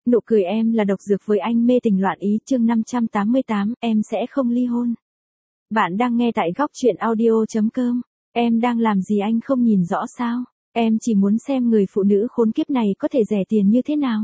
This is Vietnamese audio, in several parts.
Nụ cười em là độc dược với anh mê tình loạn ý chương 588, em sẽ không ly hôn. Bạn đang nghe tại góc truyện audio.com. Em đang làm gì anh không nhìn rõ sao? Em chỉ muốn xem người phụ nữ khốn kiếp này có thể rẻ tiền như thế nào.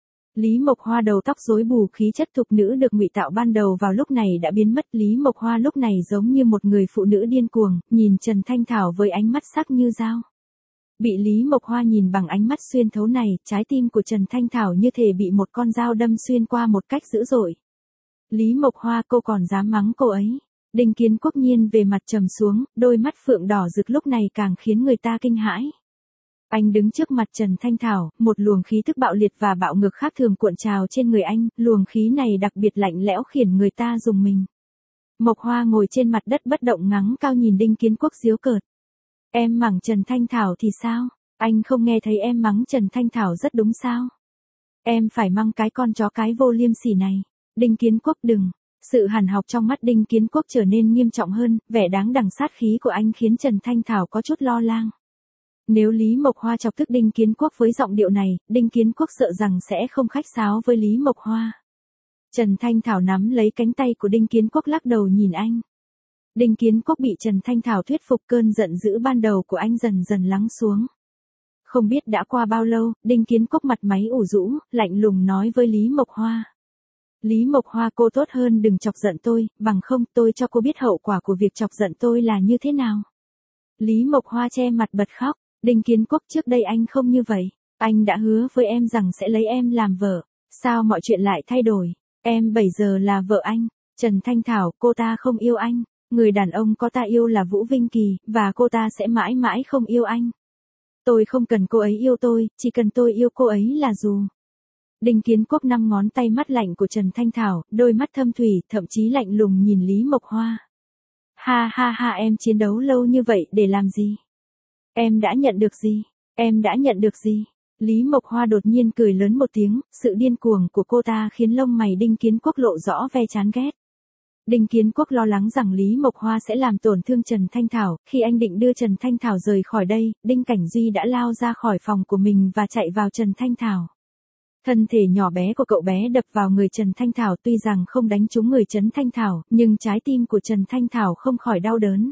Lý Mộc Hoa đầu tóc rối bù, khí chất thục nữ được ngụy tạo ban đầu vào lúc này đã biến mất. Lý Mộc Hoa lúc này giống như một người phụ nữ điên cuồng, nhìn Trần Thanh Thảo với ánh mắt sắc như dao. Bị Lý Mộc Hoa nhìn bằng ánh mắt xuyên thấu này, trái tim của Trần Thanh Thảo như thể bị một con dao đâm xuyên qua một cách dữ dội. Lý Mộc Hoa, cô còn dám mắng cô ấy. Đinh Kiến Quốc nhiên về mặt trầm xuống, đôi mắt phượng đỏ rực lúc này càng khiến người ta kinh hãi. Anh đứng trước mặt Trần Thanh Thảo, một luồng khí thức bạo liệt và bạo ngược khác thường cuộn trào trên người anh, luồng khí này đặc biệt lạnh lẽo khiến người ta rùng mình. Mộc Hoa ngồi trên mặt đất bất động ngắng cao nhìn Đinh Kiến Quốc giễu cợt. Em mắng Trần Thanh Thảo thì sao? Anh không nghe thấy em mắng Trần Thanh Thảo rất đúng sao? Em phải mắng cái con chó cái vô liêm sỉ này. Đinh Kiến Quốc đừng. Sự hằn học trong mắt Đinh Kiến Quốc trở nên nghiêm trọng hơn, vẻ đáng đằng sát khí của anh khiến Trần Thanh Thảo có chút lo lắng. Nếu Lý Mộc Hoa chọc tức Đinh Kiến Quốc với giọng điệu này, Đinh Kiến Quốc sợ rằng sẽ không khách sáo với Lý Mộc Hoa. Trần Thanh Thảo nắm lấy cánh tay của Đinh Kiến Quốc lắc đầu nhìn anh. Đinh Kiến Quốc bị Trần Thanh Thảo thuyết phục, cơn giận dữ ban đầu của anh dần dần lắng xuống. Không biết đã qua bao lâu, Đinh Kiến Quốc mặt máy ủ rũ, lạnh lùng nói với Lý Mộc Hoa. Lý Mộc Hoa, cô tốt hơn đừng chọc giận tôi, bằng không tôi cho cô biết hậu quả của việc chọc giận tôi là như thế nào. Lý Mộc Hoa che mặt bật khóc. Đinh Kiến Quốc, trước đây anh không như vậy. Anh đã hứa với em rằng sẽ lấy em làm vợ. Sao mọi chuyện lại thay đổi? Em bây giờ là vợ anh. Trần Thanh Thảo, cô ta không yêu anh. Người đàn ông có ta yêu là Vũ Vinh Kỳ, và cô ta sẽ mãi mãi không yêu anh. Tôi không cần cô ấy yêu tôi, chỉ cần tôi yêu cô ấy là dù. Đinh Kiến Quốc năm ngón tay mắt lạnh của Trần Thanh Thảo, đôi mắt thâm thủy, thậm chí lạnh lùng nhìn Lý Mộc Hoa. Ha ha ha, em chiến đấu lâu như vậy để làm gì? Em đã nhận được gì? Em đã nhận được gì? Lý Mộc Hoa đột nhiên cười lớn một tiếng, sự điên cuồng của cô ta khiến lông mày Đinh Kiến Quốc lộ rõ vẻ chán ghét. Đinh Kiến Quốc lo lắng rằng Lý Mộc Hoa sẽ làm tổn thương Trần Thanh Thảo. Khi anh định đưa Trần Thanh Thảo rời khỏi đây, Đinh Cảnh Duy đã lao ra khỏi phòng của mình và chạy vào Trần Thanh Thảo. Thân thể nhỏ bé của cậu bé đập vào người Trần Thanh Thảo, tuy rằng không đánh trúng người Trần Thanh Thảo, nhưng trái tim của Trần Thanh Thảo không khỏi đau đớn.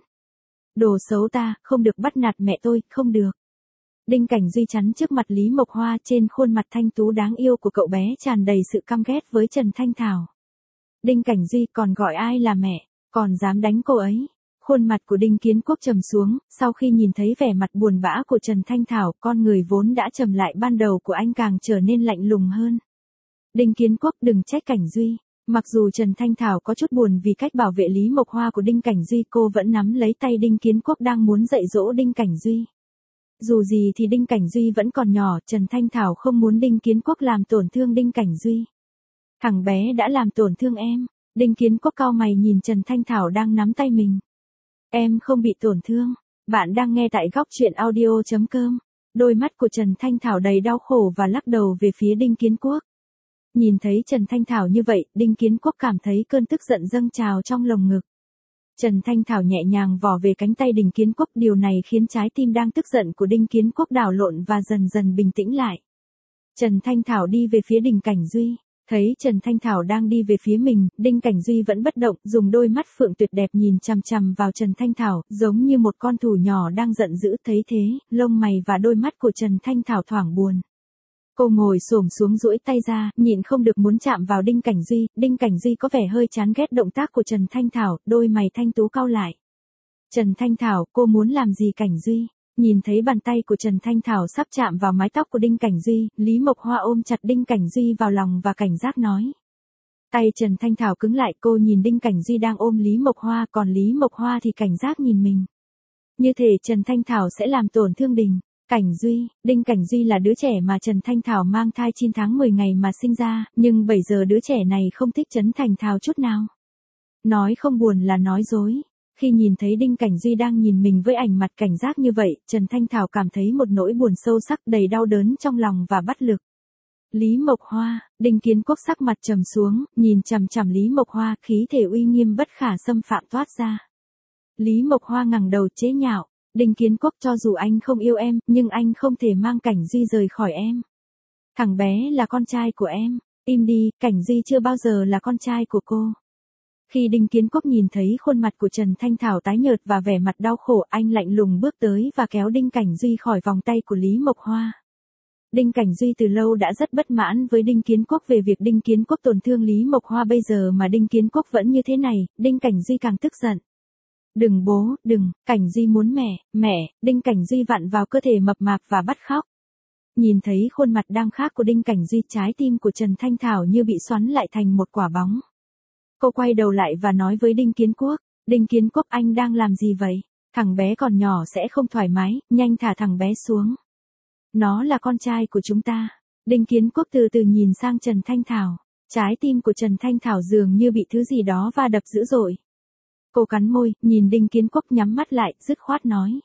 Đồ xấu ta, không được bắt nạt mẹ tôi, không được. Đinh Cảnh Duy chắn trước mặt Lý Mộc Hoa, trên khuôn mặt thanh tú đáng yêu của cậu bé tràn đầy sự căm ghét với Trần Thanh Thảo. Đinh Cảnh Duy, còn gọi ai là mẹ, còn dám đánh cô ấy. Khuôn mặt của Đinh Kiến Quốc trầm xuống, sau khi nhìn thấy vẻ mặt buồn bã của Trần Thanh Thảo, con người vốn đã trầm lại ban đầu của anh càng trở nên lạnh lùng hơn. Đinh Kiến Quốc, đừng trách Cảnh Duy. Mặc dù Trần Thanh Thảo có chút buồn vì cách bảo vệ Lý Mộc Hoa của Đinh Cảnh Duy, cô vẫn nắm lấy tay Đinh Kiến Quốc đang muốn dạy dỗ Đinh Cảnh Duy. Dù gì thì Đinh Cảnh Duy vẫn còn nhỏ, Trần Thanh Thảo không muốn Đinh Kiến Quốc làm tổn thương Đinh Cảnh Duy. Thằng bé đã làm tổn thương em. Đinh Kiến Quốc cau mày nhìn Trần Thanh Thảo đang nắm tay mình. Em không bị tổn thương. Bạn đang nghe tại góc truyện audio.com. Đôi mắt của Trần Thanh Thảo đầy đau khổ và lắc đầu về phía Đinh Kiến Quốc. Nhìn thấy Trần Thanh Thảo như vậy, Đinh Kiến Quốc cảm thấy cơn tức giận dâng trào trong lồng ngực. Trần Thanh Thảo nhẹ nhàng vò về cánh tay Đinh Kiến Quốc, điều này khiến trái tim đang tức giận của Đinh Kiến Quốc đảo lộn và dần dần bình tĩnh lại. Trần Thanh Thảo đi về phía Đinh Cảnh Duy. Thấy Trần Thanh Thảo đang đi về phía mình, Đinh Cảnh Duy vẫn bất động, dùng đôi mắt phượng tuyệt đẹp nhìn chằm chằm vào Trần Thanh Thảo, giống như một con thú nhỏ đang giận dữ. Thấy thế, lông mày và đôi mắt của Trần Thanh Thảo thoảng buồn. Cô ngồi xổm xuống duỗi tay ra, nhịn không được muốn chạm vào Đinh Cảnh Duy. Đinh Cảnh Duy có vẻ hơi chán ghét động tác của Trần Thanh Thảo, đôi mày thanh tú cau lại. Trần Thanh Thảo, cô muốn làm gì Cảnh Duy? Nhìn thấy bàn tay của Trần Thanh Thảo sắp chạm vào mái tóc của Đinh Cảnh Duy, Lý Mộc Hoa ôm chặt Đinh Cảnh Duy vào lòng và cảnh giác nói. Tay Trần Thanh Thảo cứng lại, cô nhìn Đinh Cảnh Duy đang ôm Lý Mộc Hoa, còn Lý Mộc Hoa thì cảnh giác nhìn mình. Như thể Trần Thanh Thảo sẽ làm tổn thương Đinh Cảnh Duy. Đinh Cảnh Duy là đứa trẻ mà Trần Thanh Thảo mang thai 9 tháng 10 ngày mà sinh ra, nhưng bây giờ đứa trẻ này không thích Trần Thanh Thảo chút nào. Nói không buồn là nói dối. Khi nhìn thấy Đinh Cảnh Duy đang nhìn mình với ảnh mặt cảnh giác như vậy, Trần Thanh Thảo cảm thấy một nỗi buồn sâu sắc đầy đau đớn trong lòng và bất lực. Lý Mộc Hoa, Đinh Kiến Quốc sắc mặt trầm xuống, nhìn chằm chằm Lý Mộc Hoa, khí thể uy nghiêm bất khả xâm phạm toát ra. Lý Mộc Hoa ngẩng đầu chế nhạo, Đinh Kiến Quốc, cho dù anh không yêu em, nhưng anh không thể mang Cảnh Duy rời khỏi em. Thằng bé là con trai của em. Im đi, Cảnh Duy chưa bao giờ là con trai của cô. Khi Đinh Kiến Quốc nhìn thấy khuôn mặt của Trần Thanh Thảo tái nhợt và vẻ mặt đau khổ, anh lạnh lùng bước tới và kéo Đinh Cảnh Duy khỏi vòng tay của Lý Mộc Hoa. Đinh Cảnh Duy từ lâu đã rất bất mãn với Đinh Kiến Quốc về việc Đinh Kiến Quốc tổn thương Lý Mộc Hoa, bây giờ mà Đinh Kiến Quốc vẫn như thế này, Đinh Cảnh Duy càng tức giận. Đừng bố, đừng, Cảnh Duy muốn mẹ, Đinh Cảnh Duy vặn vào cơ thể mập mạp và bắt khóc. Nhìn thấy khuôn mặt đang khác của Đinh Cảnh Duy, trái tim của Trần Thanh Thảo như bị xoắn lại thành một quả bóng. Cô quay đầu lại và nói với Đinh Kiến Quốc, Đinh Kiến Quốc, anh đang làm gì vậy? Thằng bé còn nhỏ sẽ không thoải mái, nhanh thả thằng bé xuống. Nó là con trai của chúng ta. Đinh Kiến Quốc từ từ nhìn sang Trần Thanh Thảo. Trái tim của Trần Thanh Thảo dường như bị thứ gì đó va đập dữ dội. Cô cắn môi, nhìn Đinh Kiến Quốc nhắm mắt lại, dứt khoát nói.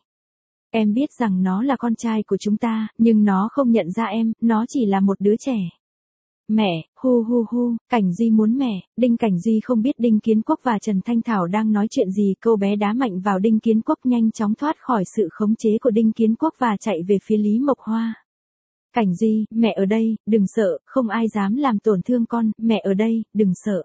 Em biết rằng nó là con trai của chúng ta, nhưng nó không nhận ra em, nó chỉ là một đứa trẻ. Mẹ, hu, Cảnh Duy muốn mẹ. Đinh Cảnh Duy không biết Đinh Kiến Quốc và Trần Thanh Thảo đang nói chuyện gì, cô bé đá mạnh vào Đinh Kiến Quốc, nhanh chóng thoát khỏi sự khống chế của Đinh Kiến Quốc và chạy về phía Lý Mộc Hoa. Cảnh Duy, mẹ ở đây, đừng sợ, không ai dám làm tổn thương con, mẹ ở đây, đừng sợ.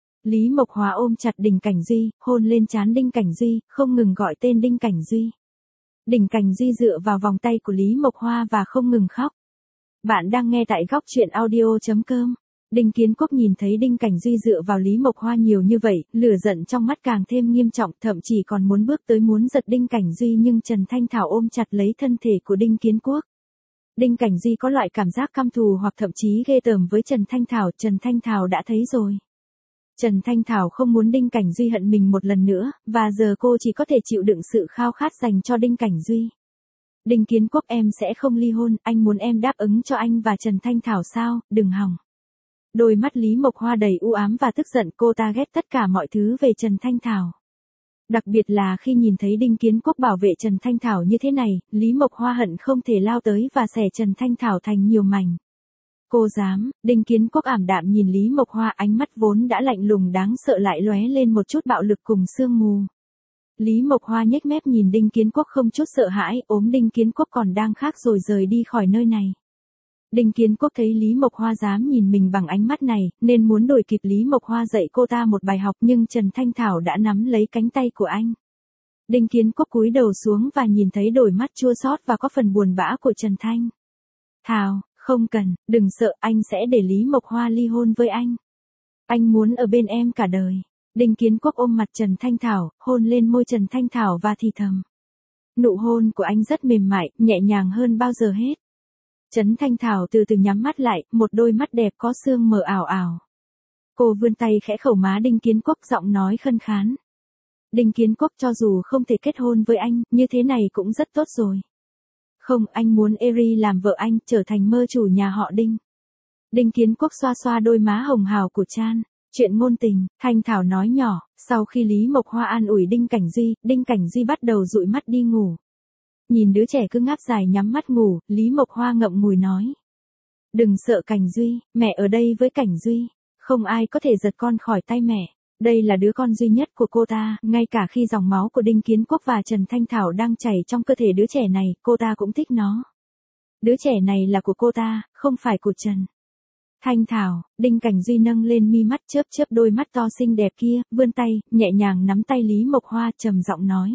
Lý Mộc Hoa ôm chặt Đinh Cảnh Duy, hôn lên trán Đinh Cảnh Duy, không ngừng gọi tên Đinh Cảnh Duy. Đinh Cảnh Duy dựa vào vòng tay của Lý Mộc Hoa và không ngừng khóc. Bạn đang nghe tại góc truyện audio.com. Đinh Kiến Quốc nhìn thấy Đinh Cảnh Duy dựa vào Lý Mộc Hoa nhiều như vậy, lửa giận trong mắt càng thêm nghiêm trọng, thậm chí còn muốn bước tới muốn giật Đinh Cảnh Duy, nhưng Trần Thanh Thảo ôm chặt lấy thân thể của Đinh Kiến Quốc. Đinh Cảnh Duy có loại cảm giác căm thù hoặc thậm chí ghê tởm với Trần Thanh Thảo, Trần Thanh Thảo đã thấy rồi. Trần Thanh Thảo không muốn Đinh Cảnh Duy hận mình một lần nữa, và giờ cô chỉ có thể chịu đựng sự khao khát dành cho Đinh Cảnh Duy. Đinh Kiến Quốc, em sẽ không ly hôn, anh muốn em đáp ứng cho anh và Trần Thanh Thảo sao, đừng hòng. Đôi mắt Lý Mộc Hoa đầy u ám và tức giận, cô ta ghét tất cả mọi thứ về Trần Thanh Thảo. Đặc biệt là khi nhìn thấy Đinh Kiến Quốc bảo vệ Trần Thanh Thảo như thế này, Lý Mộc Hoa hận không thể lao tới và xẻ Trần Thanh Thảo thành nhiều mảnh. Cô dám, Đinh Kiến Quốc ảm đạm nhìn Lý Mộc Hoa, ánh mắt vốn đã lạnh lùng đáng sợ lại lóe lên một chút bạo lực cùng sương mù. Lý Mộc Hoa nhếch mép nhìn Đinh Kiến Quốc không chút sợ hãi, ốm Đinh Kiến Quốc còn đang khác rồi rời đi khỏi nơi này. Đinh Kiến Quốc thấy Lý Mộc Hoa dám nhìn mình bằng ánh mắt này, nên muốn đuổi kịp Lý Mộc Hoa dạy cô ta một bài học, nhưng Trần Thanh Thảo đã nắm lấy cánh tay của anh. Đinh Kiến Quốc cúi đầu xuống và nhìn thấy đôi mắt chua xót và có phần buồn bã của Trần Thanh Thảo, không cần, đừng sợ, anh sẽ để Lý Mộc Hoa ly hôn với anh. Anh muốn ở bên em cả đời. Đinh Kiến Quốc ôm mặt Trần Thanh Thảo, hôn lên môi Trần Thanh Thảo và thì thầm. Nụ hôn của anh rất mềm mại, nhẹ nhàng hơn bao giờ hết. Trần Thanh Thảo từ từ nhắm mắt lại, một đôi mắt đẹp có sương mờ ảo ảo. Cô vươn tay khẽ khẩu má Đinh Kiến Quốc, giọng nói khân khán. Đinh Kiến Quốc, cho dù không thể kết hôn với anh, như thế này cũng rất tốt rồi. Không, anh muốn Eri làm vợ anh, trở thành mơ chủ nhà họ Đinh. Đinh Kiến Quốc xoa xoa đôi má hồng hào của Chan. Chuyện ngôn tình, Thanh Thảo nói nhỏ, sau khi Lý Mộc Hoa an ủi Đinh Cảnh Duy bắt đầu dụi mắt đi ngủ. Nhìn đứa trẻ cứ ngáp dài nhắm mắt ngủ, Lý Mộc Hoa ngậm ngùi nói. Đừng sợ Cảnh Duy, mẹ ở đây với Cảnh Duy. Không ai có thể giật con khỏi tay mẹ. Đây là đứa con duy nhất của cô ta, ngay cả khi dòng máu của Đinh Kiến Quốc và Trần Thanh Thảo đang chảy trong cơ thể đứa trẻ này, cô ta cũng thích nó. Đứa trẻ này là của cô ta, không phải của Trần Thanh Thảo. Đinh Cảnh Duy nâng lên mi mắt, chớp chớp đôi mắt to xinh đẹp kia, vươn tay, nhẹ nhàng nắm tay Lý Mộc Hoa, trầm giọng nói.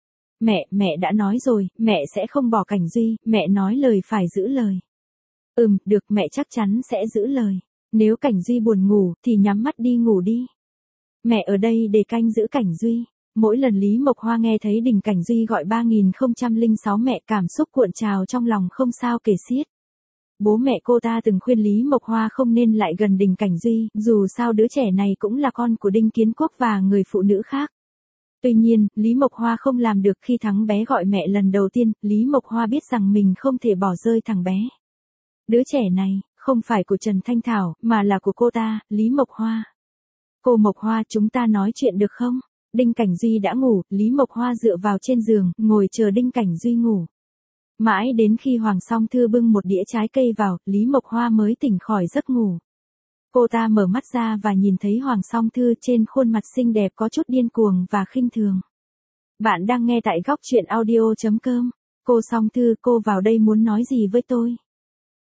Mẹ đã nói rồi, mẹ sẽ không bỏ Cảnh Duy, mẹ nói lời phải giữ lời. Được, mẹ chắc chắn sẽ giữ lời. Nếu Cảnh Duy buồn ngủ, thì nhắm mắt đi ngủ đi. Mẹ ở đây để canh giữ Cảnh Duy. Mỗi lần Lý Mộc Hoa nghe thấy Đinh Cảnh Duy gọi 3006 mẹ, cảm xúc cuộn trào trong lòng không sao kể xiết. Bố mẹ cô ta từng khuyên Lý Mộc Hoa không nên lại gần Đinh Cảnh Duy, dù sao đứa trẻ này cũng là con của Đinh Kiến Quốc và người phụ nữ khác. Tuy nhiên, Lý Mộc Hoa không làm được. Khi thằng bé gọi mẹ lần đầu tiên, Lý Mộc Hoa biết rằng mình không thể bỏ rơi thằng bé. Đứa trẻ này, không phải của Trần Thanh Thảo, mà là của cô ta, Lý Mộc Hoa. Cô Mộc Hoa, chúng ta nói chuyện được không? Đinh Cảnh Duy đã ngủ, Lý Mộc Hoa dựa vào trên giường, ngồi chờ Đinh Cảnh Duy ngủ. Mãi đến khi Hoàng Song Thư bưng một đĩa trái cây vào, Lý Mộc Hoa mới tỉnh khỏi giấc ngủ. Cô ta mở mắt ra và nhìn thấy Hoàng Song Thư, trên khuôn mặt xinh đẹp có chút điên cuồng và khinh thường. Bạn đang nghe tại góc truyện audio.com. Cô Song Thư, cô vào đây muốn nói gì với tôi?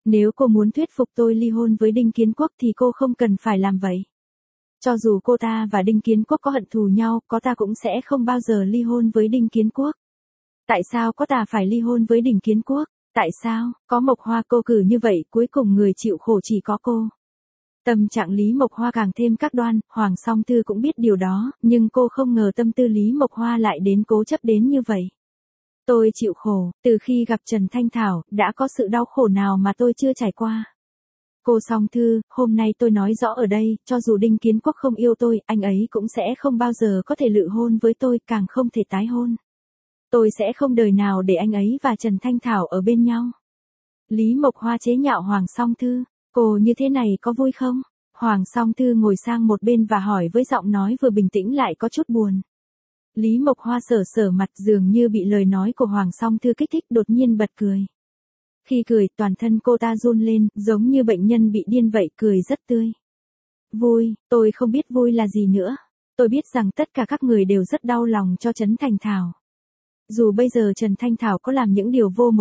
Nếu cô muốn thuyết phục tôi ly hôn với Đinh Kiến Quốc thì cô không cần phải làm vậy. Cho dù cô ta và Đinh Kiến Quốc có hận thù nhau, có ta cũng sẽ không bao giờ ly hôn với Đinh Kiến Quốc. Tại sao có ta phải ly hôn với Đinh Kiến Quốc? Tại sao, có Mộc Hoa cô cử như vậy, cuối cùng người chịu khổ chỉ có cô. Tâm trạng Lý Mộc Hoa càng thêm các đoan, Hoàng Song Thư cũng biết điều đó, nhưng cô không ngờ tâm tư Lý Mộc Hoa lại đến cố chấp đến như vậy. Tôi chịu khổ, từ khi gặp Trần Thanh Thảo, đã có sự đau khổ nào mà tôi chưa trải qua. Cô Song Thư, hôm nay tôi nói rõ ở đây, cho dù Đinh Kiến Quốc không yêu tôi, anh ấy cũng sẽ không bao giờ có thể lự hôn với tôi, càng không thể tái hôn. Tôi sẽ không đời nào để anh ấy và Trần Thanh Thảo ở bên nhau. Lý Mộc Hoa chế nhạo Hoàng Song Thư, cô như thế này có vui không? Hoàng Song Thư ngồi sang một bên và hỏi với giọng nói vừa bình tĩnh lại có chút buồn. Lý Mộc Hoa sờ sờ mặt dường như bị lời nói của Hoàng Song Thư kích thích, đột nhiên bật cười. Khi cười, toàn thân cô ta run lên, giống như bệnh nhân bị điên vậy, cười rất tươi. Vui, tôi không biết vui là gì nữa. Tôi biết rằng tất cả các người đều rất đau lòng cho Trần Thanh Thảo. Dù bây giờ Trần Thanh Thảo có làm những điều vô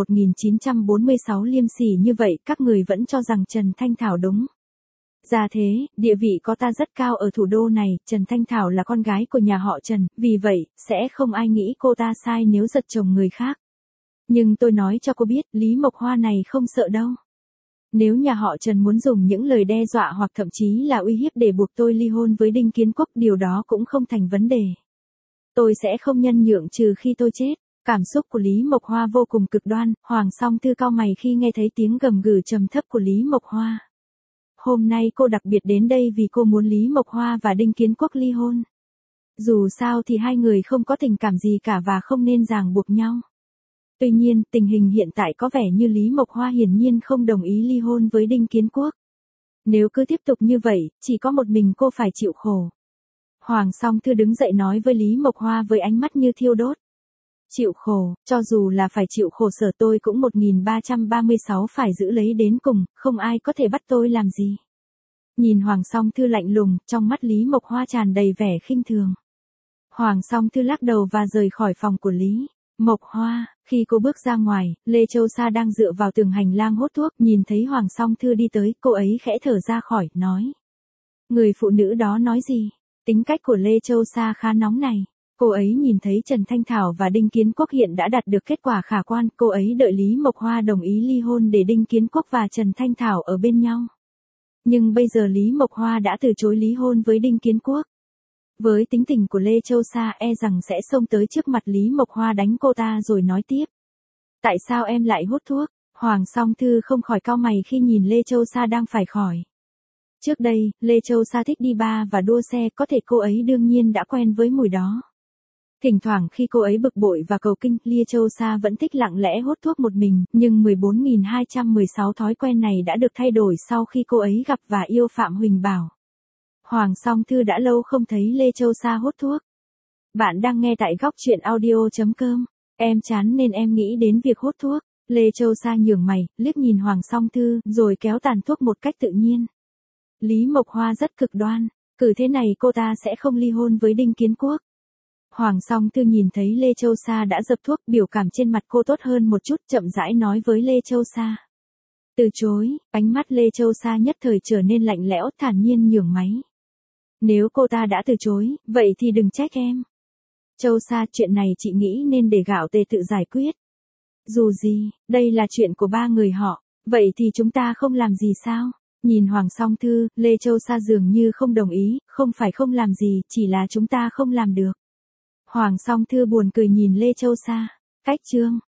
1946 liêm sỉ như vậy, các người vẫn cho rằng Trần Thanh Thảo đúng. Ra thế, địa vị có ta rất cao ở thủ đô này, Trần Thanh Thảo là con gái của nhà họ Trần, vì vậy, sẽ không ai nghĩ cô ta sai nếu giật chồng người khác. Nhưng tôi nói cho cô biết, Lý Mộc Hoa này không sợ đâu. Nếu nhà họ Trần muốn dùng những lời đe dọa hoặc thậm chí là uy hiếp để buộc tôi ly hôn với Đinh Kiến Quốc, điều đó cũng không thành vấn đề. Tôi sẽ không nhân nhượng trừ khi tôi chết. Cảm xúc của Lý Mộc Hoa vô cùng cực đoan, Hoàng Song Thư cau mày khi nghe thấy tiếng gầm gừ trầm thấp của Lý Mộc Hoa. Hôm nay cô đặc biệt đến đây vì cô muốn Lý Mộc Hoa và Đinh Kiến Quốc ly hôn. Dù sao thì hai người không có tình cảm gì cả và không nên ràng buộc nhau. Tuy nhiên, tình hình hiện tại có vẻ như Lý Mộc Hoa hiển nhiên không đồng ý ly hôn với Đinh Kiến Quốc. Nếu cứ tiếp tục như vậy, chỉ có một mình cô phải chịu khổ. Hoàng Song Thư đứng dậy nói với Lý Mộc Hoa với ánh mắt như thiêu đốt. Chịu khổ, cho dù là phải chịu khổ sở tôi cũng 1336 phải giữ lấy đến cùng, không ai có thể bắt tôi làm gì. Nhìn Hoàng Song Thư lạnh lùng, trong mắt Lý Mộc Hoa tràn đầy vẻ khinh thường. Hoàng Song Thư lắc đầu và rời khỏi phòng của Lý Mộc Hoa. Khi cô bước ra ngoài, Lê Châu Sa đang dựa vào tường hành lang hút thuốc, nhìn thấy Hoàng Song Thư đi tới, cô ấy khẽ thở ra khỏi, nói. Người phụ nữ đó nói gì? Tính cách của Lê Châu Sa khá nóng này. Cô ấy nhìn thấy Trần Thanh Thảo và Đinh Kiến Quốc hiện đã đạt được kết quả khả quan, cô ấy đợi Lý Mộc Hoa đồng ý ly hôn để Đinh Kiến Quốc và Trần Thanh Thảo ở bên nhau. Nhưng bây giờ Lý Mộc Hoa đã từ chối ly hôn với Đinh Kiến Quốc. Với tính tình của Lê Châu Sa e rằng sẽ xông tới trước mặt Lý Mộc Hoa đánh cô ta rồi nói tiếp. Tại sao em lại hút thuốc? Hoàng Song Thư không khỏi cau mày khi nhìn Lê Châu Sa đang phải khỏi. Trước đây, Lê Châu Sa thích đi bar và đua xe, có thể cô ấy đương nhiên đã quen với mùi đó. Thỉnh thoảng khi cô ấy bực bội và cầu kinh, Lê Châu Sa vẫn thích lặng lẽ hút thuốc một mình, nhưng 14.216 thói quen này đã được thay đổi sau khi cô ấy gặp và yêu Phạm Huỳnh Bảo. Hoàng Song Thư đã lâu không thấy Lê Châu Sa hút thuốc. Bạn đang nghe tại góc truyện audio.com. Em chán nên em nghĩ đến việc hút thuốc. Lê Châu Sa nhướng mày, liếc nhìn Hoàng Song Thư, rồi kéo tàn thuốc một cách tự nhiên. Lý Mộc Hoa rất cực đoan, cứ thế này cô ta sẽ không ly hôn với Đinh Kiến Quốc. Hoàng Song Thư nhìn thấy Lê Châu Sa đã dập thuốc, biểu cảm trên mặt cô tốt hơn một chút, chậm rãi nói với Lê Châu Sa. Từ chối, ánh mắt Lê Châu Sa nhất thời trở nên lạnh lẽo, thản nhiên nhường máy. Nếu cô ta đã từ chối, vậy thì đừng trách em. Châu Sa, chuyện này chị nghĩ nên để Gạo Tề tự giải quyết. Dù gì, đây là chuyện của ba người họ, vậy thì chúng ta không làm gì sao? Nhìn Hoàng Song Thư, Lê Châu Sa dường như không đồng ý, không phải không làm gì, chỉ là chúng ta không làm được. Hoàng Song Thư buồn cười nhìn Lê Châu Sa. Cách chương